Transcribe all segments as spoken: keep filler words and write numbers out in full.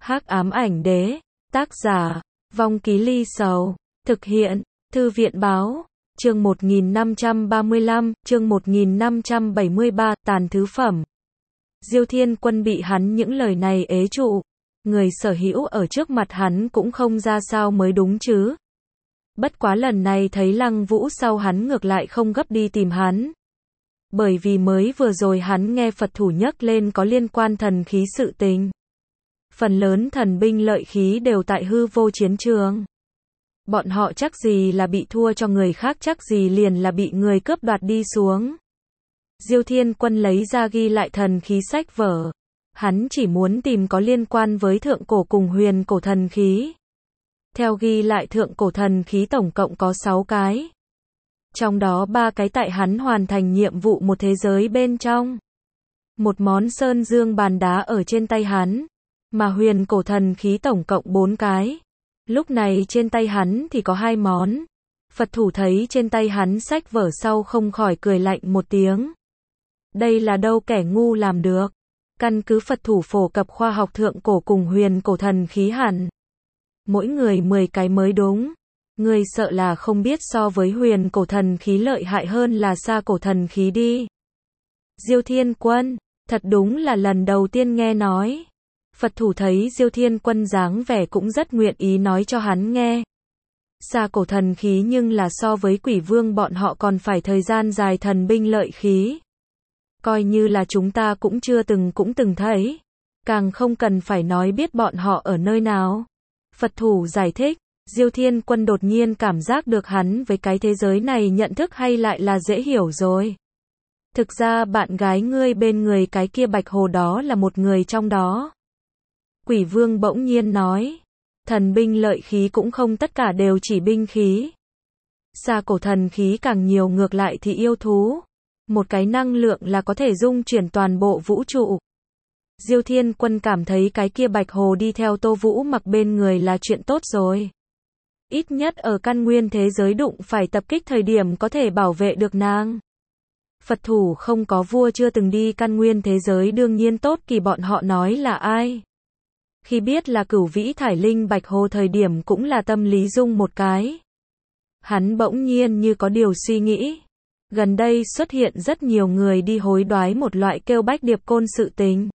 Hắc ám ảnh đế, tác giả, Vong Ký Ly Sầu, thực hiện, Thư viện báo, chương một nghìn năm trăm ba mươi lăm, chương một nghìn năm trăm bảy mươi ba, tàn thứ phẩm. Diêu Thiên Quân bị hắn những lời này ế trụ, người sở hữu ở trước mặt hắn cũng không ra sao mới đúng chứ. Bất quá lần này thấy Lăng Vũ sau hắn ngược lại không gấp đi tìm hắn. Bởi vì mới vừa rồi hắn nghe Phật thủ nhắc lên có liên quan thần khí sự tình. Phần lớn thần binh lợi khí đều tại hư vô chiến trường. Bọn họ chắc gì là bị thua cho người khác, chắc gì liền là bị người cướp đoạt đi xuống. Diêu Thiên Quân lấy ra ghi lại thần khí sách vở. Hắn chỉ muốn tìm có liên quan với thượng cổ cùng huyền cổ thần khí. Theo ghi lại thượng cổ thần khí tổng cộng có sáu cái. Trong đó ba cái tại hắn hoàn thành nhiệm vụ một thế giới bên trong. Một món sơn dương bàn đá ở trên tay hắn. Mà huyền cổ thần khí tổng cộng bốn cái. Lúc này trên tay hắn thì có hai món. Phật thủ thấy trên tay hắn sách vở sau không khỏi cười lạnh một tiếng. Đây là đâu kẻ ngu làm được. Căn cứ Phật thủ phổ cập khoa học thượng cổ cùng huyền cổ thần khí hẳn. Mỗi người mười cái mới đúng. Người sợ là không biết so với huyền cổ thần khí lợi hại hơn là xa cổ thần khí đi. Diêu Thiên Quân, thật đúng là lần đầu tiên nghe nói. Phật thủ thấy Diêu Thiên Quân dáng vẻ cũng rất nguyện ý nói cho hắn nghe. Xa cổ thần khí nhưng là so với quỷ vương bọn họ còn phải thời gian dài thần binh lợi khí. Coi như là chúng ta cũng chưa từng cũng từng thấy. Càng không cần phải nói biết bọn họ ở nơi nào. Phật thủ giải thích. Diêu Thiên Quân đột nhiên cảm giác được hắn với cái thế giới này nhận thức hay lại là dễ hiểu rồi. Thực ra bạn gái ngươi bên người cái kia bạch hồ đó là một người trong đó. Quỷ vương bỗng nhiên nói. Thần binh lợi khí cũng không tất cả đều chỉ binh khí. Xa cổ thần khí càng nhiều ngược lại thì yêu thú. Một cái năng lượng là có thể dung chuyển toàn bộ vũ trụ. Diêu Thiên Quân cảm thấy cái kia bạch hồ đi theo Tô Vũ mặc bên người là chuyện tốt rồi. Ít nhất ở căn nguyên thế giới đụng phải tập kích thời điểm có thể bảo vệ được nàng. Phật thủ không có vua chưa từng đi căn nguyên thế giới đương nhiên tốt kỳ bọn họ nói là ai. Khi biết là Cửu Vĩ Thải Linh bạch hồ thời điểm cũng là tâm lý rung một cái. Hắn bỗng nhiên như có điều suy nghĩ. Gần đây xuất hiện rất nhiều người đi hối đoái một loại kêu bách điệp côn sự tình.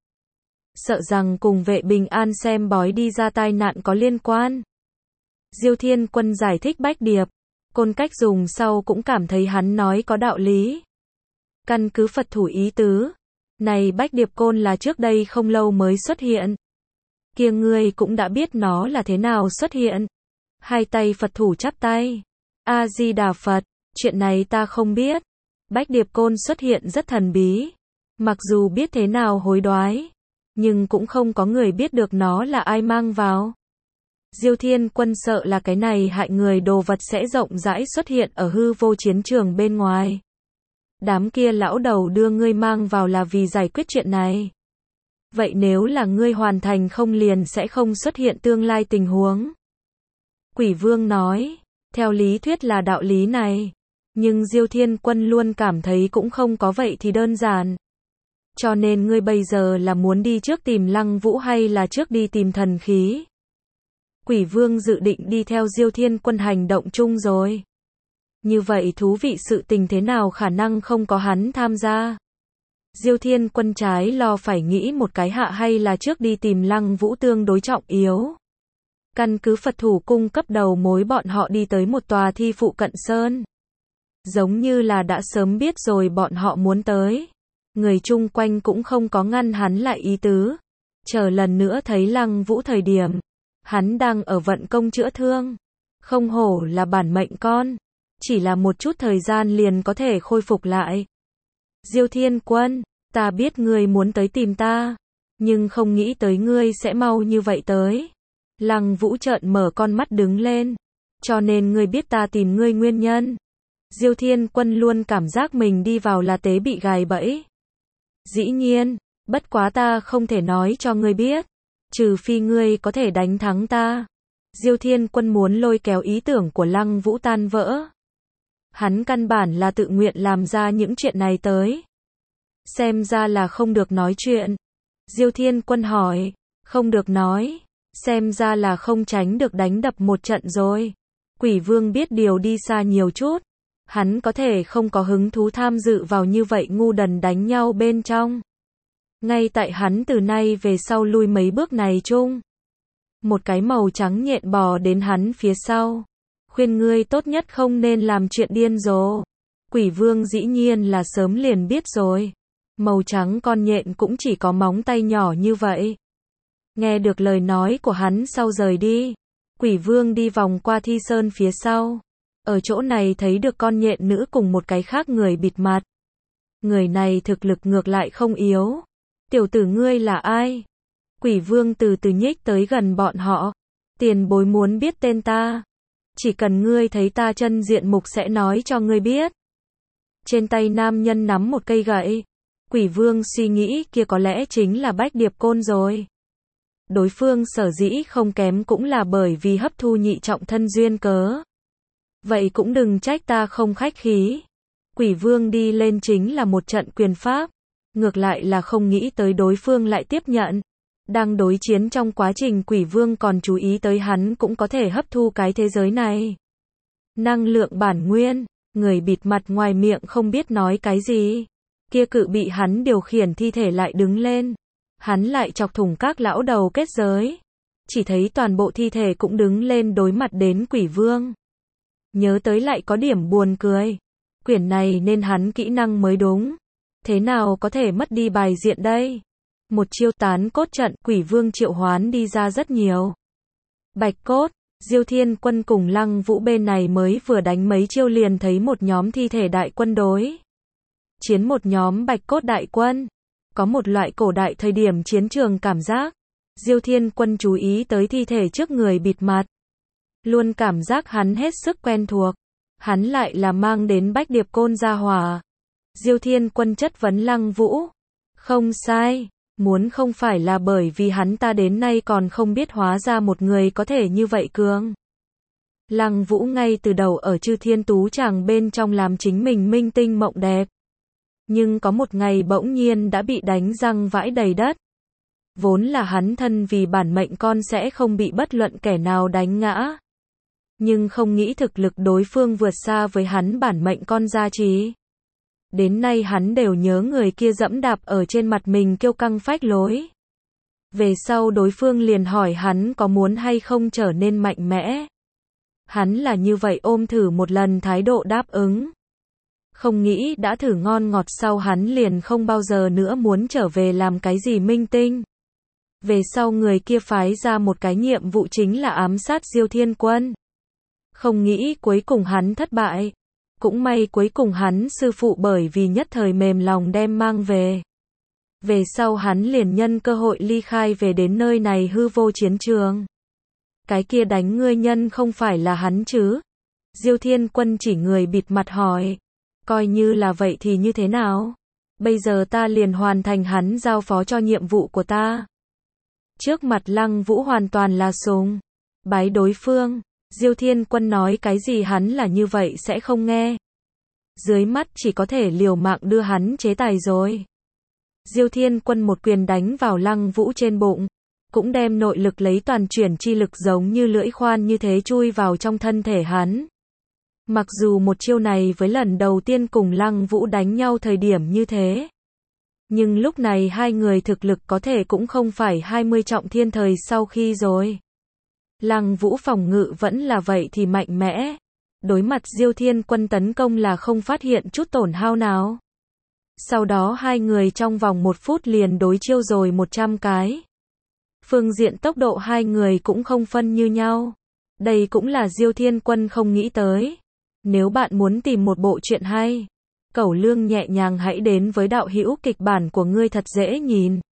Sợ rằng cùng vệ bình an xem bói đi ra tai nạn có liên quan. Diêu Thiên Quân giải thích bách điệp côn cách dùng sau cũng cảm thấy hắn nói có đạo lý. Căn cứ Phật thủ ý tứ. Này bách điệp côn là trước đây không lâu mới xuất hiện. Kia ngươi cũng đã biết nó là thế nào xuất hiện. Hai tay Phật thủ chắp tay. A-di-đà Phật, chuyện này ta không biết. Bách điệp côn xuất hiện rất thần bí. Mặc dù biết thế nào hối đoái. Nhưng cũng không có người biết được nó là ai mang vào. Diêu Thiên Quân sợ là cái này hại người đồ vật sẽ rộng rãi xuất hiện ở hư vô chiến trường bên ngoài. Đám kia lão đầu đưa ngươi mang vào là vì giải quyết chuyện này. Vậy nếu là ngươi hoàn thành không liền sẽ không xuất hiện tương lai tình huống. Quỷ Vương nói, theo lý thuyết là đạo lý này. Nhưng Diêu Thiên Quân luôn cảm thấy cũng không có vậy thì đơn giản. Cho nên ngươi bây giờ là muốn đi trước tìm Lăng Vũ hay là trước đi tìm thần khí? Quỷ Vương dự định đi theo Diêu Thiên Quân hành động chung rồi. Như vậy thú vị sự tình thế nào khả năng không có hắn tham gia? Diêu Thiên Quân trái lo phải nghĩ một cái hạ hay là trước đi tìm Lăng Vũ tương đối trọng yếu. Căn cứ Phật thủ cung cấp đầu mối bọn họ đi tới một tòa thi phụ cận sơn. Giống như là đã sớm biết rồi bọn họ muốn tới. Người chung quanh cũng không có ngăn hắn lại ý tứ. Chờ lần nữa thấy Lăng Vũ thời điểm. Hắn đang ở vận công chữa thương. Không hổ là bản mệnh con. Chỉ là một chút thời gian liền có thể khôi phục lại. Diêu Thiên Quân, ta biết ngươi muốn tới tìm ta. Nhưng không nghĩ tới ngươi sẽ mau như vậy tới. Lăng Vũ trợn mở con mắt đứng lên. Cho nên ngươi biết ta tìm ngươi nguyên nhân. Diêu Thiên Quân luôn cảm giác mình đi vào là tế bị gài bẫy. Dĩ nhiên, bất quá ta không thể nói cho ngươi biết. Trừ phi ngươi có thể đánh thắng ta. Diêu Thiên Quân muốn lôi kéo ý tưởng của Lăng Vũ tan vỡ. Hắn căn bản là tự nguyện làm ra những chuyện này tới. Xem ra là không được nói chuyện. Diêu Thiên Quân hỏi, không được nói. Xem ra là không tránh được đánh đập một trận rồi. Quỷ vương biết điều đi xa nhiều chút. Hắn có thể không có hứng thú tham dự vào như vậy ngu đần đánh nhau bên trong. Ngay tại hắn từ nay về sau lui mấy bước này chung. Một cái màu trắng nhện bò đến hắn phía sau. Khuyên ngươi tốt nhất không nên làm chuyện điên rồ. Quỷ vương dĩ nhiên là sớm liền biết rồi. Màu trắng con nhện cũng chỉ có móng tay nhỏ như vậy. Nghe được lời nói của hắn sau rời đi. Quỷ vương đi vòng qua thi sơn phía sau. Ở chỗ này thấy được con nhện nữ cùng một cái khác người bịt mặt. Người này thực lực ngược lại không yếu. Tiểu tử ngươi là ai? Quỷ vương từ từ nhích tới gần bọn họ. Tiền bối muốn biết tên ta. Chỉ cần ngươi thấy ta chân diện mục sẽ nói cho ngươi biết. Trên tay nam nhân nắm một cây gậy. Quỷ vương suy nghĩ kia có lẽ chính là Bách Điệp Côn rồi. Đối phương sở dĩ không kém cũng là bởi vì hấp thu nhị trọng thân duyên cớ. Vậy cũng đừng trách ta không khách khí. Quỷ vương đi lên chính là một trận quyền pháp. Ngược lại là không nghĩ tới đối phương lại tiếp nhận. Đang đối chiến trong quá trình quỷ vương còn chú ý tới hắn cũng có thể hấp thu cái thế giới này. Năng lượng bản nguyên, người bịt mặt ngoài miệng không biết nói cái gì. Kia cự bị hắn điều khiển thi thể lại đứng lên. Hắn lại chọc thủng các lão đầu kết giới. Chỉ thấy toàn bộ thi thể cũng đứng lên đối mặt đến quỷ vương. Nhớ tới lại có điểm buồn cười. Quyển này nên hắn kỹ năng mới đúng. Thế nào có thể mất đi bài diện đây? Một chiêu tán cốt trận, quỷ vương triệu hoán đi ra rất nhiều. Bạch cốt, Diêu Thiên Quân cùng Lăng Vũ bên này mới vừa đánh mấy chiêu liền thấy một nhóm thi thể đại quân đối chiến một nhóm bạch cốt đại quân. Có một loại cổ đại thời điểm chiến trường cảm giác. Diêu Thiên Quân chú ý tới thi thể trước người bịt mặt. Luôn cảm giác hắn hết sức quen thuộc. Hắn lại là mang đến Bách Điệp Côn gia hỏa. Diêu Thiên Quân chất vấn Lăng Vũ. Không sai. Muốn không phải là bởi vì hắn ta đến nay còn không biết hóa ra một người có thể như vậy cường. Lăng Vũ ngay từ đầu ở Chư Thiên Tú Tràng bên trong làm chính mình minh tinh mộng đẹp. Nhưng có một ngày bỗng nhiên đã bị đánh răng vãi đầy đất. Vốn là hắn thân vì bản mệnh con sẽ không bị bất luận kẻ nào đánh ngã. Nhưng không nghĩ thực lực đối phương vượt xa với hắn bản mệnh con gia trì. Đến nay hắn đều nhớ người kia dẫm đạp ở trên mặt mình kiêu căng phách lối. Về sau đối phương liền hỏi hắn có muốn hay không trở nên mạnh mẽ. Hắn là như vậy ôm thử một lần thái độ đáp ứng. Không nghĩ đã thử ngon ngọt sau hắn liền không bao giờ nữa muốn trở về làm cái gì minh tinh. Về sau người kia phái ra một cái nhiệm vụ chính là ám sát Diêu Thiên Quân. Không nghĩ cuối cùng hắn thất bại. Cũng may cuối cùng hắn sư phụ bởi vì nhất thời mềm lòng đem mang về. Về sau hắn liền nhân cơ hội ly khai về đến nơi này hư vô chiến trường. Cái kia đánh ngươi nhân không phải là hắn chứ? Diêu Thiên Quân chỉ người bịt mặt hỏi. Coi như là vậy thì như thế nào? Bây giờ ta liền hoàn thành hắn giao phó cho nhiệm vụ của ta. Trước mặt Lăng Vũ hoàn toàn là sùng bái đối phương. Diêu Thiên Quân nói cái gì hắn là như vậy sẽ không nghe. Dưới mắt chỉ có thể liều mạng đưa hắn chế tài rồi. Diêu Thiên Quân một quyền đánh vào Lăng Vũ trên bụng. Cũng đem nội lực lấy toàn chuyển chi lực giống như lưỡi khoan như thế chui vào trong thân thể hắn. Mặc dù một chiêu này với lần đầu tiên cùng Lăng Vũ đánh nhau thời điểm như thế. Nhưng lúc này hai người thực lực có thể cũng không phải hai mươi trọng thiên thời sau khi rồi. Lăng Vũ phòng ngự vẫn là vậy thì mạnh mẽ. Đối mặt Diêu Thiên Quân tấn công là không phát hiện chút tổn hao nào. Sau đó hai người trong vòng một phút liền đối chiêu rồi một trăm cái. Phương diện tốc độ hai người cũng không phân như nhau. Đây cũng là Diêu Thiên Quân không nghĩ tới. Nếu bạn muốn tìm một bộ truyện hay, cẩu lương nhẹ nhàng hãy đến với đạo hữu kịch bản của ngươi thật dễ nhìn.